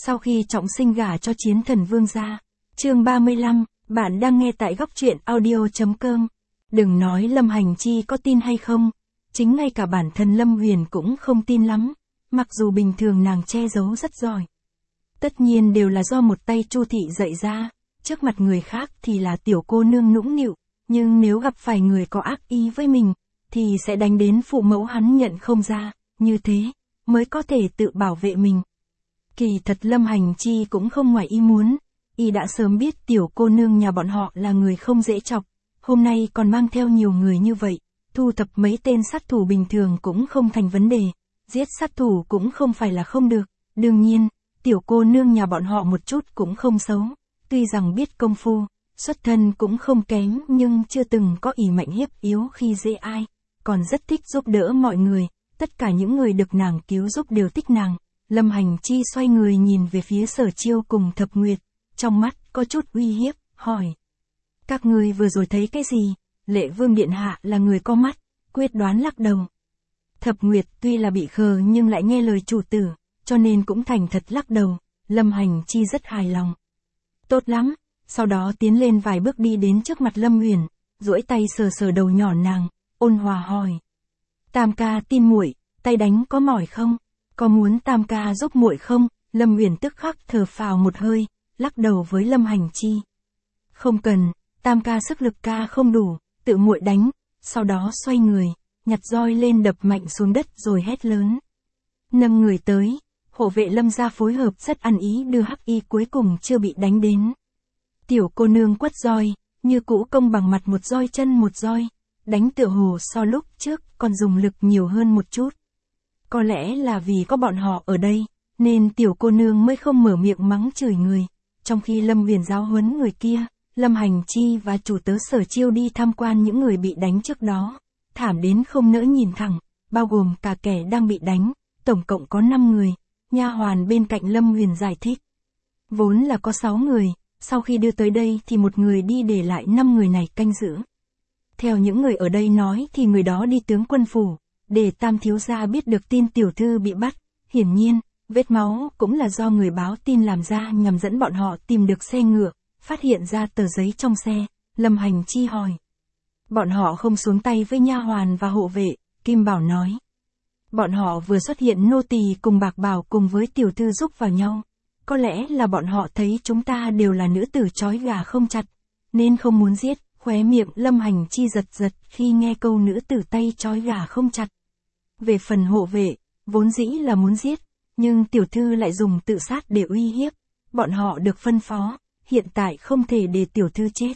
Sau khi trọng sinh gả cho chiến thần vương gia. Chương 35, bạn đang nghe tại góc truyện audio.com. Đừng nói Lâm Hành Chi có tin hay không, chính ngay cả bản thân Lâm Huyền cũng không tin lắm, mặc dù bình thường nàng che giấu rất giỏi. Tất nhiên đều là do một tay Chu thị dạy ra, trước mặt người khác thì là tiểu cô nương nũng nịu, nhưng nếu gặp phải người có ác ý với mình, thì sẽ đánh đến phụ mẫu hắn nhận không ra, như thế mới có thể tự bảo vệ mình. Kỳ thật Lâm Hành Chi cũng không ngoài ý muốn, y đã sớm biết tiểu cô nương nhà bọn họ là người không dễ chọc, hôm nay còn mang theo nhiều người như vậy, thu thập mấy tên sát thủ bình thường cũng không thành vấn đề, giết sát thủ cũng không phải là không được, đương nhiên, tiểu cô nương nhà bọn họ một chút cũng không xấu, tuy rằng biết công phu, xuất thân cũng không kém nhưng chưa từng có ỷ mạnh hiếp yếu khi dễ ai, còn rất thích giúp đỡ mọi người, tất cả những người được nàng cứu giúp đều thích nàng. Lâm Hành Chi xoay người nhìn về phía Sở Chiêu cùng Thập Nguyệt, trong mắt có chút uy hiếp, hỏi. Các ngươi vừa rồi thấy cái gì? Lệ Vương Điện Hạ là người có mắt, quyết đoán lắc đầu. Thập Nguyệt tuy là bị khờ nhưng lại nghe lời chủ tử, cho nên cũng thành thật lắc đầu, Lâm Hành Chi rất hài lòng. Tốt lắm, sau đó tiến lên vài bước đi đến trước mặt Lâm Huyền, duỗi tay sờ sờ đầu nhỏ nàng, ôn hòa hỏi. Tam ca tin muội, tay đánh có mỏi không? Có muốn Tam ca giúp muội không? Lâm Huyền tức khắc thở phào một hơi, lắc đầu với Lâm Hành Chi. Không cần, Tam ca sức lực ca không đủ, tự muội đánh, sau đó xoay người, nhặt roi lên đập mạnh xuống đất rồi hét lớn. Nâng người tới, hộ vệ Lâm gia phối hợp rất ăn ý đưa Hắc Y cuối cùng chưa bị đánh đến. Tiểu cô nương quất roi, như cũ công bằng mặt một roi chân một roi, đánh tựa hồ so lúc trước còn dùng lực nhiều hơn một chút. Có lẽ là vì có bọn họ ở đây, nên tiểu cô nương mới không mở miệng mắng chửi người. Trong khi Lâm Huyền giáo huấn người kia, Lâm Hành Chi và chủ tớ Sở Chiêu đi tham quan những người bị đánh trước đó. Thảm đến không nỡ nhìn thẳng, bao gồm cả kẻ đang bị đánh, tổng cộng có 5 người. Nha hoàn bên cạnh Lâm Huyền giải thích. Vốn là có 6 người, sau khi đưa tới đây thì một người đi để lại 5 người này canh giữ. Theo những người ở đây nói thì người đó đi tướng quân phủ, để Tam thiếu gia biết được tin tiểu thư bị bắt, hiển nhiên, vết máu cũng là do người báo tin làm ra nhằm dẫn bọn họ tìm được xe ngựa, phát hiện ra tờ giấy trong xe. Lâm Hành Chi hỏi. Bọn họ không xuống tay với nha hoàn và hộ vệ, Kim Bảo nói. Bọn họ vừa xuất hiện nô tỳ cùng Bạc Bảo cùng với tiểu thư giúp vào nhau. Có lẽ là bọn họ thấy chúng ta đều là nữ tử trói gà không chặt, nên không muốn giết. Khóe miệng Lâm Hành Chi giật giật khi nghe câu nữ tử tay trói gà không chặt. Về phần hộ vệ, vốn dĩ là muốn giết, nhưng tiểu thư lại dùng tự sát để uy hiếp. Bọn họ được phân phó, hiện tại không thể để tiểu thư chết.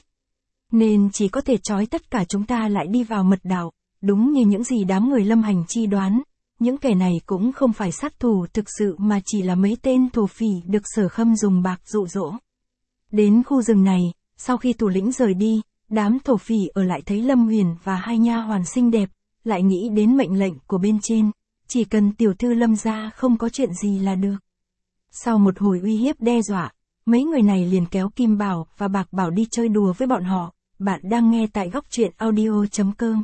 Nên chỉ có thể trói tất cả chúng ta lại đi vào mật đạo, đúng như những gì đám người Lâm Hành Chi đoán. Những kẻ này cũng không phải sát thủ thực sự mà chỉ là mấy tên thổ phỉ được Sở Khâm dùng bạc dụ dỗ. Đến khu rừng này, sau khi thủ lĩnh rời đi, đám thổ phỉ ở lại thấy Lâm Huyền và hai nha hoàn xinh đẹp, lại nghĩ đến mệnh lệnh của bên trên, chỉ cần tiểu thư Lâm gia không có chuyện gì là được. Sau một hồi uy hiếp đe dọa, mấy người này liền kéo Kim Bảo và Bạc Bảo đi chơi đùa với bọn họ. Bạn đang nghe tại góc truyện audio.com.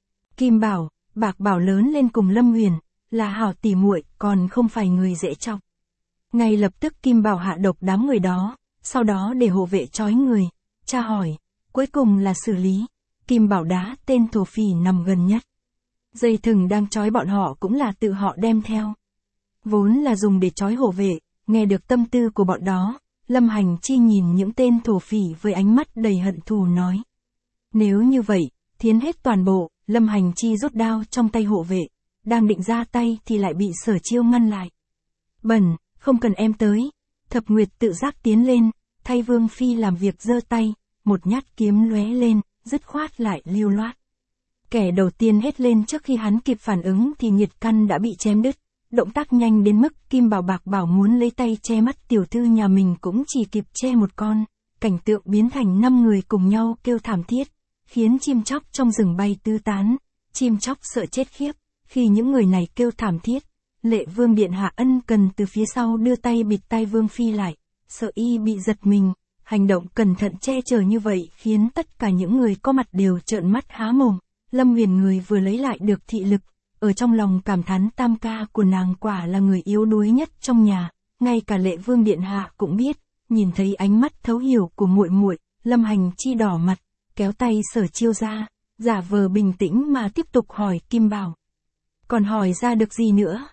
Kim Bảo, Bạc Bảo lớn lên cùng Lâm Huyền, là hảo tỉ muội, còn không phải người dễ chọc. Ngay lập tức Kim Bảo hạ độc đám người đó, sau đó để hộ vệ trói người, tra hỏi, cuối cùng là xử lý. Kim Bảo đá tên thổ phỉ nằm gần nhất. Dây thừng đang trói bọn họ cũng là tự họ đem theo. Vốn là dùng để trói hộ vệ, nghe được tâm tư của bọn đó, Lâm Hành Chi nhìn những tên thổ phỉ với ánh mắt đầy hận thù nói. Nếu như vậy, thiến hết toàn bộ. Lâm Hành Chi rút đao trong tay hộ vệ, đang định ra tay thì lại bị Sở Chiêu ngăn lại. Bẩn, không cần em tới. Thập Nguyệt tự giác tiến lên, thay Vương Phi làm việc giơ tay, một nhát kiếm lóe lên, dứt khoát lại lưu loát. Kẻ đầu tiên hét lên trước khi hắn kịp phản ứng thì nhiệt căn đã bị chém đứt, động tác nhanh đến mức Kim Bảo Bạc Bảo muốn lấy tay che mắt tiểu thư nhà mình cũng chỉ kịp che một con, cảnh tượng biến thành 5 người cùng nhau kêu thảm thiết, khiến chim chóc trong rừng bay tứ tán, chim chóc sợ chết khiếp, khi những người này kêu thảm thiết, Lệ Vương Điện Hạ ân cần từ phía sau đưa tay bịt tai Vương Phi lại, sợ y bị giật mình, hành động cẩn thận che chở như vậy khiến tất cả những người có mặt đều trợn mắt há mồm. Lâm Huyền người vừa lấy lại được thị lực, ở trong lòng cảm thán Tam ca của nàng quả là người yếu đuối nhất trong nhà, ngay cả Lệ Vương điện hạ cũng biết, nhìn thấy ánh mắt thấu hiểu của muội muội, Lâm Hành Chi đỏ mặt, kéo tay Sở Chiêu ra, giả vờ bình tĩnh mà tiếp tục hỏi Kim Bảo. Còn hỏi ra được gì nữa?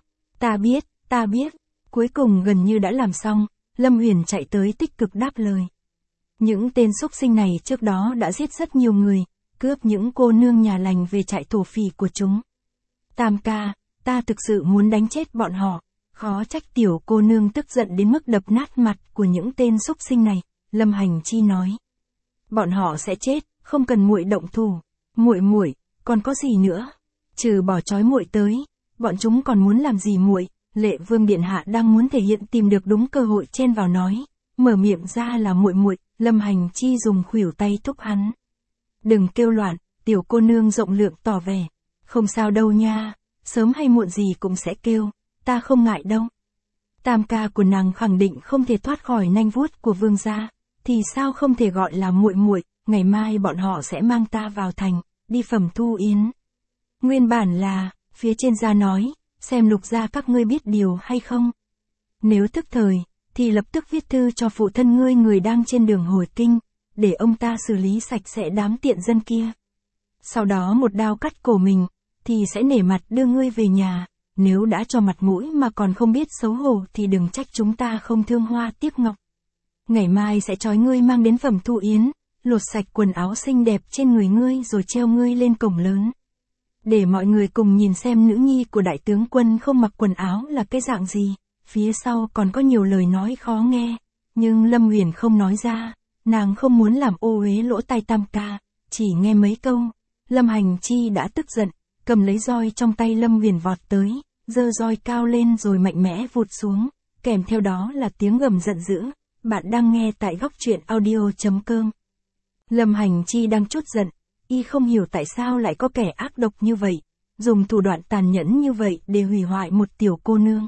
Ta biết. Cuối cùng gần như đã làm xong, Lâm Huyền chạy tới tích cực đáp lời. Những tên xúc sinh này trước đó đã giết rất nhiều người, cướp những cô nương nhà lành về trại thổ phỉ của chúng. Tam ca, ta thực sự muốn đánh chết bọn họ, khó trách tiểu cô nương tức giận đến mức đập nát mặt của những tên xúc sinh này, Lâm Hành Chi nói. Bọn họ sẽ chết, không cần muội động thủ. Muội, còn có gì nữa? Trừ bỏ trói muội tới, bọn chúng còn muốn làm gì muội? Lệ Vương điện hạ đang muốn thể hiện tìm được đúng cơ hội chen vào nói, mở miệng ra là muội, Lâm Hành Chi dùng khuỷu tay thúc hắn. Đừng kêu loạn, tiểu cô nương rộng lượng tỏ vẻ. Không sao đâu nha, sớm hay muộn gì cũng sẽ kêu, ta không ngại đâu. Tam ca của nàng khẳng định không thể thoát khỏi nanh vuốt của vương gia, thì sao không thể gọi là muội, ngày mai bọn họ sẽ mang ta vào thành, đi Phẩm Thu Yến. Nguyên bản là, phía trên gia nói, xem Lục gia các ngươi biết điều hay không. Nếu thức thời, thì lập tức viết thư cho phụ thân ngươi người đang trên đường hồi kinh, để ông ta xử lý sạch sẽ đám tiện dân kia. Sau đó một đao cắt cổ mình, thì sẽ nể mặt đưa ngươi về nhà, nếu đã cho mặt mũi mà còn không biết xấu hổ thì đừng trách chúng ta không thương hoa tiếc ngọc. Ngày mai sẽ trói ngươi mang đến Phẩm Thu Yến, lột sạch quần áo xinh đẹp trên người ngươi rồi treo ngươi lên cổng lớn. Để mọi người cùng nhìn xem nữ nhi của đại tướng quân không mặc quần áo là cái dạng gì, phía sau còn có nhiều lời nói khó nghe, nhưng Lâm Huyền không nói ra, nàng không muốn làm ô uế lỗ tai Tam ca, chỉ nghe mấy câu, Lâm Hành Chi đã tức giận, cầm lấy roi trong tay Lâm Huyền vọt tới, giơ roi cao lên rồi mạnh mẽ vụt xuống, kèm theo đó là tiếng gầm giận dữ. Bạn đang nghe tại góc truyện audio.com. Lâm Hành Chi đang trút giận, y không hiểu tại sao lại có kẻ ác độc như vậy, dùng thủ đoạn tàn nhẫn như vậy để hủy hoại một tiểu cô nương.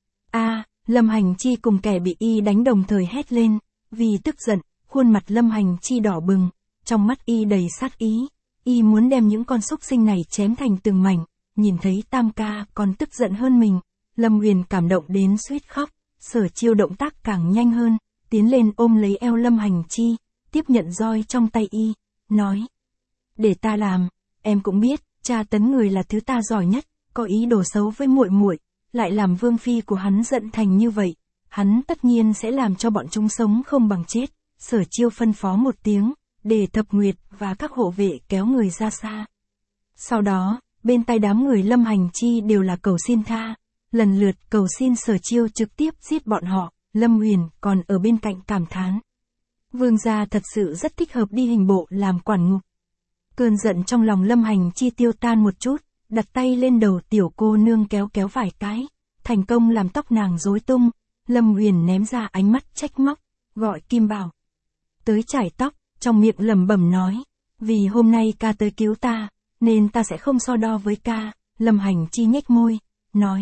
Lâm Hành Chi cùng kẻ bị y đánh đồng thời hét lên, vì tức giận, khuôn mặt Lâm Hành Chi đỏ bừng, trong mắt y đầy sát ý, y muốn đem những con xúc sinh này chém thành từng mảnh, nhìn thấy Tam ca còn tức giận hơn mình, Lâm Huyền cảm động đến suýt khóc, Sở Chiêu động tác càng nhanh hơn, tiến lên ôm lấy eo Lâm Hành Chi, tiếp nhận roi trong tay y, nói. Để ta làm, em cũng biết, tra tấn người là thứ ta giỏi nhất, có ý đồ xấu với muội, lại làm vương phi của hắn giận thành như vậy, hắn tất nhiên sẽ làm cho bọn chúng sống không bằng chết. Sở Chiêu phân phó một tiếng, để Thập Nguyệt và các hộ vệ kéo người ra xa. Sau đó, bên tai đám người Lâm Hành Chi đều là cầu xin tha, lần lượt cầu xin Sở Chiêu trực tiếp giết bọn họ. Lâm Huyền còn ở bên cạnh cảm thán. Vương gia thật sự rất thích hợp đi hình bộ làm quản ngục. Cơn giận trong lòng Lâm Hành Chi tiêu tan một chút, đặt tay lên đầu tiểu cô nương kéo vài cái, thành công làm tóc nàng rối tung. Lâm Huyền ném ra ánh mắt trách móc, gọi Kim Bảo tới chải tóc, trong miệng lẩm bẩm nói, vì hôm nay ca tới cứu ta, nên ta sẽ không so đo với ca. Lâm Hành Chi nhếch môi, nói.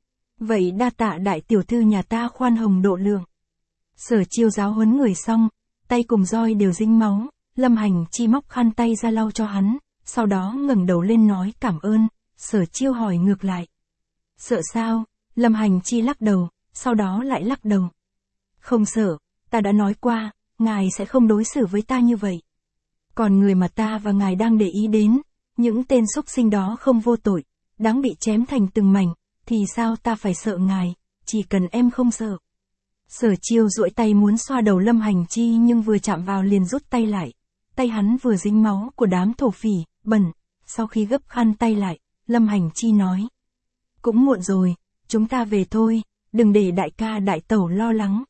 Vậy đa tạ đại tiểu thư nhà ta khoan hồng độ lượng. Sở Chiêu giáo huấn người xong, tay cùng roi đều dính máu, Lâm Hành Chi móc khăn tay ra lau cho hắn, sau đó ngẩng đầu lên nói cảm ơn. Sở Chiêu hỏi ngược lại. Sợ sao? Lâm Hành Chi lắc đầu, sau đó lại lắc đầu. Không sợ, ta đã nói qua, ngài sẽ không đối xử với ta như vậy. Còn người mà ta và ngài đang để ý đến, những tên xúc sinh đó không vô tội, đáng bị chém thành từng mảnh, thì sao ta phải sợ ngài, chỉ cần em không sợ. Sở Chiêu duỗi tay muốn xoa đầu Lâm Hành Chi nhưng vừa chạm vào liền rút tay lại, tay hắn vừa dính máu của đám thổ phỉ, bẩn. Sau khi gấp khăn tay lại, Lâm Hành Chi nói. Cũng muộn rồi, chúng ta về thôi, đừng để đại ca đại tẩu lo lắng.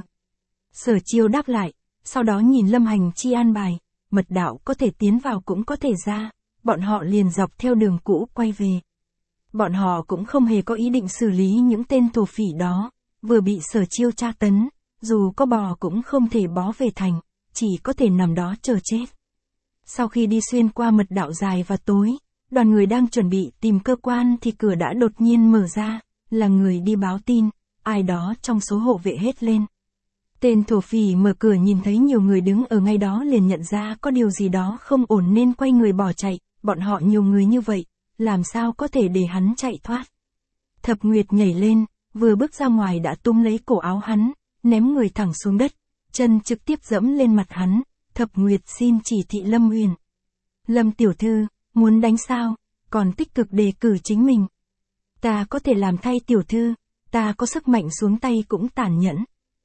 Sở Chiêu đáp lại, sau đó nhìn Lâm Hành Chi an bài, mật đạo có thể tiến vào cũng có thể ra, bọn họ liền dọc theo đường cũ quay về. Bọn họ cũng không hề có ý định xử lý những tên thổ phỉ đó, vừa bị Sở Chiêu tra tấn, dù có bò cũng không thể bó về thành, chỉ có thể nằm đó chờ chết. Sau khi đi xuyên qua mật đạo dài và tối, đoàn người đang chuẩn bị tìm cơ quan thì cửa đã đột nhiên mở ra, là người đi báo tin, ai đó trong số hộ vệ hét lên. Tên thổ phỉ mở cửa nhìn thấy nhiều người đứng ở ngay đó liền nhận ra có điều gì đó không ổn nên quay người bỏ chạy, bọn họ nhiều người như vậy, làm sao có thể để hắn chạy thoát. Thập Nguyệt nhảy lên, vừa bước ra ngoài đã túm lấy cổ áo hắn, ném người thẳng xuống đất, chân trực tiếp dẫm lên mặt hắn. Thập Nguyệt xin chỉ thị Lâm Huyền. Lâm tiểu thư, muốn đánh sao, còn tích cực đề cử chính mình. Ta có thể làm thay tiểu thư, ta có sức mạnh xuống tay cũng tàn nhẫn.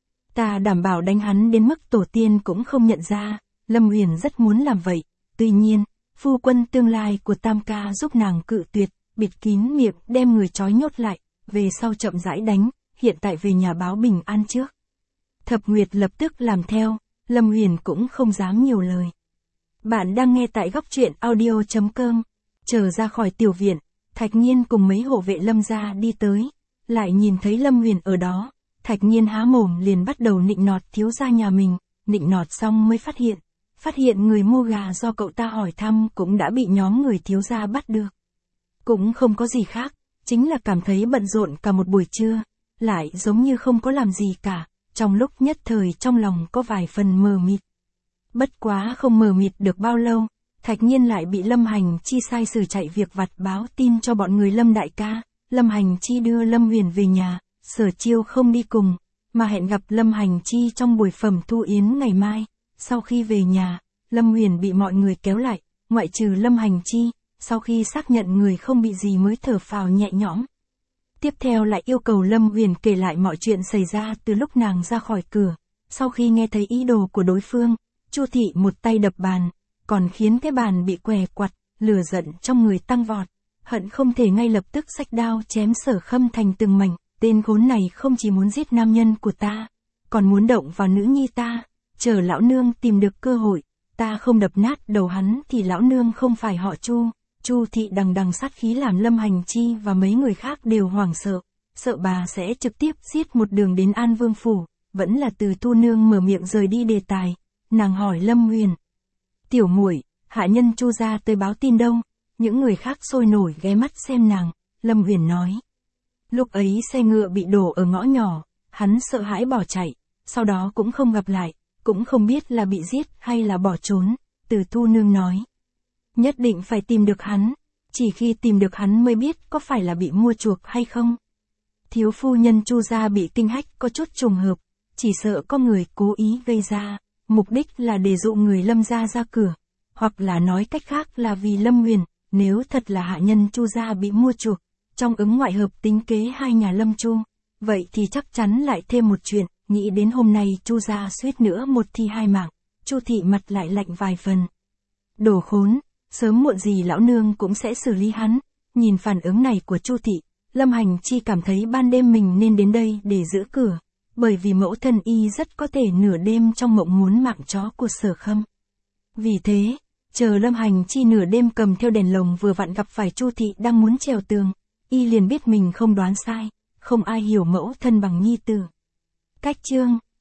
Ta đảm bảo đánh hắn đến mức tổ tiên cũng không nhận ra. Lâm Huyền rất muốn làm vậy, tuy nhiên, phu quân tương lai của Tam ca giúp nàng cự tuyệt, bịt kín miệng đem người trói nhốt lại, về sau chậm rãi đánh, hiện tại về nhà báo bình an trước. Thập Nguyệt lập tức làm theo, Lâm Huyền cũng không dám nhiều lời. Bạn đang nghe tại góc truyện audio.com. Trở ra khỏi tiểu viện, Thạch Nhiên cùng mấy hộ vệ Lâm gia đi tới, lại nhìn thấy Lâm Huyền ở đó. Thạch Nhiên há mồm liền bắt đầu nịnh nọt thiếu gia nhà mình, nịnh nọt xong mới phát hiện người mua gà do cậu ta hỏi thăm cũng đã bị nhóm người thiếu gia bắt được. Cũng không có gì khác, chính là cảm thấy bận rộn cả một buổi trưa, lại giống như không có làm gì cả, trong lúc nhất thời trong lòng có vài phần mờ mịt. Bất quá không mờ mịt được bao lâu, Thạch Nhiên lại bị Lâm Hành Chi sai sử chạy việc vặt báo tin cho bọn người Lâm đại ca. Lâm Hành Chi đưa Lâm Huyền về nhà, Sở Chiêu không đi cùng, mà hẹn gặp Lâm Hành Chi trong buổi phẩm thu yến ngày mai. Sau khi về nhà, Lâm Huyền bị mọi người kéo lại, ngoại trừ Lâm Hành Chi, sau khi xác nhận người không bị gì mới thở phào nhẹ nhõm. Tiếp theo lại yêu cầu Lâm Huyền kể lại mọi chuyện xảy ra từ lúc nàng ra khỏi cửa. Sau khi nghe thấy ý đồ của đối phương, Chu Thị một tay đập bàn, còn khiến cái bàn bị què quặt, lửa giận trong người tăng vọt, hận không thể ngay lập tức xách đao chém Sở Khâm thành từng mảnh. Tên khốn này không chỉ muốn giết nam nhân của ta, còn muốn động vào nữ nhi ta. Chờ lão nương tìm được cơ hội, ta không đập nát đầu hắn thì lão nương không phải họ Chu. Chu Thị đằng đằng sát khí làm Lâm Hành Chi và mấy người khác đều hoảng sợ, sợ bà sẽ trực tiếp giết một đường đến An Vương phủ. Vẫn là Từ Thu nương mở miệng rời đi đề tài, nàng hỏi Lâm Huyền: "Tiểu muội, hạ nhân Chu gia tới báo tin đâu?" Những người khác sôi nổi ghé mắt xem nàng. Lâm Huyền nói: "Lúc ấy xe ngựa bị đổ ở ngõ nhỏ, hắn sợ hãi bỏ chạy, sau đó cũng không gặp lại, cũng không biết là bị giết hay là bỏ trốn." Từ Thu nương nói: "Nhất định phải tìm được hắn, chỉ khi tìm được hắn mới biết có phải là bị mua chuộc hay không." Thiếu phu nhân Chu gia bị kinh hách có chút trùng hợp, chỉ sợ có người cố ý gây ra, mục đích là để dụ người Lâm gia ra cửa, hoặc là nói cách khác là vì Lâm Huyền. Nếu thật là hạ nhân Chu gia bị mua chuộc, trong ứng ngoại hợp tính kế hai nhà Lâm Chu, vậy thì chắc chắn lại thêm một chuyện. Nghĩ đến hôm nay Chu gia suýt nữa một thi hai mạng, Chu Thị mặt lại lạnh vài phần. Đồ khốn, sớm muộn gì lão nương cũng sẽ xử lý hắn. Nhìn phản ứng này của Chu Thị, Lâm Hành Chi cảm thấy ban đêm mình nên đến đây để giữ cửa, bởi vì mẫu thân y rất có thể nửa đêm trong mộng muốn mạng chó của Sở Khâm. Vì thế, chờ Lâm Hành Chi nửa đêm cầm theo đèn lồng vừa vặn gặp phải Chu Thị đang muốn trèo tường, y liền biết mình không đoán sai, không ai hiểu mẫu thân bằng nhi tử. Cách chương